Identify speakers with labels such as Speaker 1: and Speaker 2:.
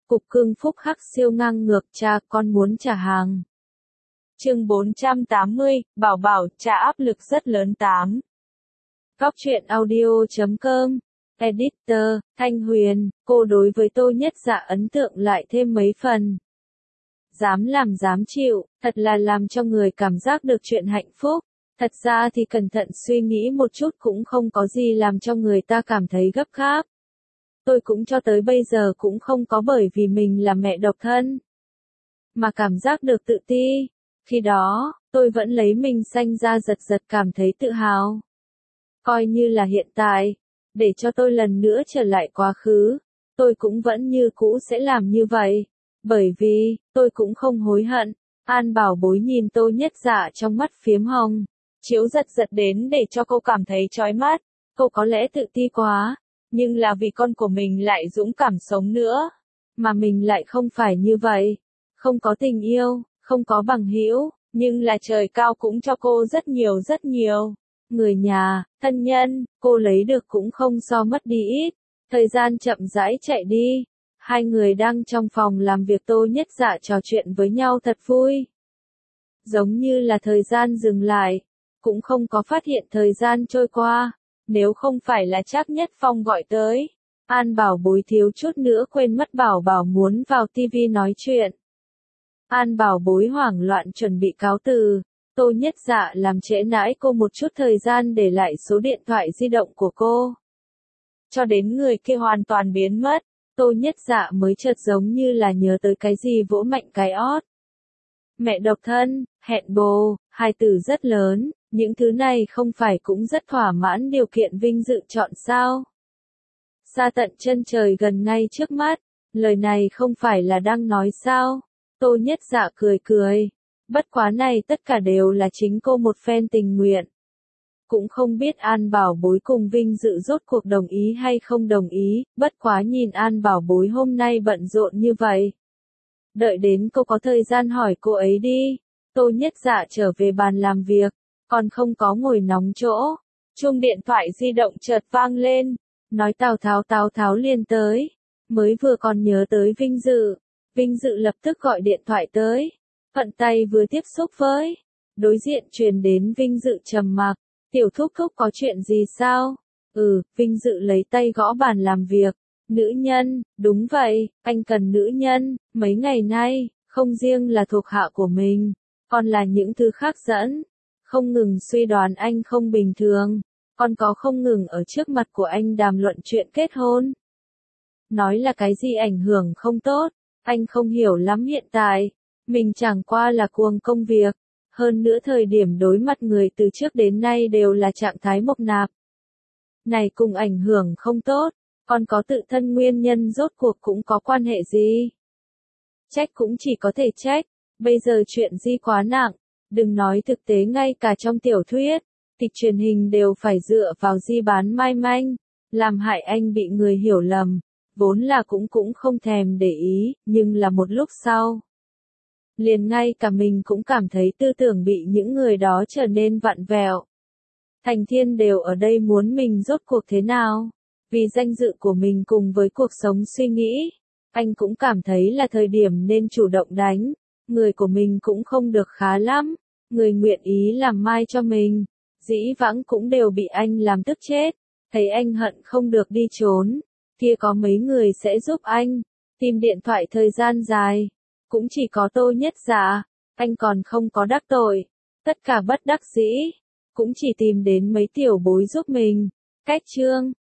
Speaker 1: Cục cưng phúc hắc siêu ngang ngược cha con muốn trả hàng. Chương 480, Bảo Bảo trả áp lực rất lớn 8. Góc truyện audio.com. Editor, Thanh Huyền, cô đối với Tô Nhất Dạ ấn tượng lại thêm mấy phần. Dám làm dám chịu, thật là làm cho người cảm giác được chuyện hạnh phúc. Thật ra thì cẩn thận suy nghĩ một chút cũng không có gì làm cho người ta cảm thấy gấp gáp. Tôi cũng cho tới bây giờ cũng không có bởi vì mình là mẹ độc thân mà cảm giác được tự ti. Khi đó, tôi vẫn lấy mình sanh ra giật giật cảm thấy tự hào. Coi như là hiện tại, để cho tôi lần nữa trở lại quá khứ, tôi cũng vẫn như cũ sẽ làm như vậy. Bởi vì, tôi cũng không hối hận. An Bảo Bối nhìn Tô Nhất Dạ trong mắt phiếm hồng. Chiếu giật giật đến để cho cô cảm thấy chói mắt. Cô có lẽ tự ti quá, nhưng là vì con của mình lại dũng cảm sống nữa. Mà mình lại không phải như vậy. Không có tình yêu, không có bằng hữu, nhưng là trời cao cũng cho cô rất nhiều rất nhiều. Người nhà, thân nhân, cô lấy được cũng không so mất đi ít. Thời gian chậm rãi chạy đi. Hai người đang trong phòng làm việc Tô Nhất Dạ trò chuyện với nhau thật vui. Giống như là thời gian dừng lại. Cũng không có phát hiện thời gian trôi qua. Nếu không phải là Trác Nhất Phong gọi tới. An Bảo Bối thiếu chút nữa quên mất Bảo Bảo muốn vào tivi nói chuyện. An Bảo Bối hoảng loạn chuẩn bị cáo từ. Tô Nhất Dạ làm trễ nãi cô một chút thời gian để lại số điện thoại di động của cô. Cho đến người kia hoàn toàn biến mất, Tô Nhất Dạ mới chợt giống như là nhớ tới cái gì vỗ mạnh cái ót. Mẹ độc thân, hẹn bồ, hai từ rất lớn, những thứ này không phải cũng rất thỏa mãn điều kiện vinh dự chọn sao? Xa tận chân trời gần ngay trước mắt, lời này không phải là đang nói sao? Tô Nhất Dạ cười cười. Bất quá này tất cả đều là chính cô một phen tình nguyện. Cũng không biết An Bảo Bối cùng vinh dự rốt cuộc đồng ý hay không đồng ý, bất quá nhìn An Bảo Bối hôm nay bận rộn như vậy. Đợi đến cô có thời gian hỏi cô ấy đi. Tô Nhất Dạ trở về bàn làm việc, còn không có ngồi nóng chỗ. Chuông điện thoại di động chợt vang lên, nói Tào Tháo liền tới. Mới vừa còn nhớ tới Vinh Dự lập tức gọi điện thoại tới. Thuận tay vừa tiếp xúc với. Đối diện truyền đến Vinh Dự trầm mặc. Tiểu thúc thúc có chuyện gì sao? Vinh Dự lấy tay gõ bàn làm việc. Nữ nhân, đúng vậy, anh cần nữ nhân. Mấy ngày nay, không riêng là thuộc hạ của mình, còn là những thứ khác dẫn. Không ngừng suy đoán anh không bình thường. Còn có không ngừng ở trước mặt của anh đàm luận chuyện kết hôn. Nói là cái gì ảnh hưởng không tốt, anh không hiểu lắm hiện tại. Mình chẳng qua là cuồng công việc. Hơn nữa thời điểm đối mặt người từ trước đến nay đều là trạng thái mộc nạp. Này cùng ảnh hưởng không tốt, còn có tự thân nguyên nhân rốt cuộc cũng có quan hệ gì? Trách cũng chỉ có thể trách, bây giờ chuyện Di quá nặng, đừng nói thực tế ngay cả trong tiểu thuyết, kịch truyền hình đều phải dựa vào Di bán mai manh, làm hại anh bị người hiểu lầm, vốn là cũng không thèm để ý, nhưng là một lúc sau. Liền ngay cả mình cũng cảm thấy tư tưởng bị những người đó trở nên vặn vẹo. Thành thiên đều ở đây muốn mình rốt cuộc thế nào? Vì danh dự của mình cùng với cuộc sống suy nghĩ, anh cũng cảm thấy là thời điểm nên chủ động đánh. Người của mình cũng không được khá lắm. Người nguyện ý làm mai cho mình, dĩ vãng cũng đều bị anh làm tức chết. Thấy anh hận không được đi trốn, kia có mấy người sẽ giúp anh. Tìm điện thoại thời gian dài. Cũng chỉ có Tô Nhất Dạ, anh còn không có đắc tội. Tất cả bất đắc dĩ, cũng chỉ tìm đến mấy tiểu bối giúp mình. Cách chương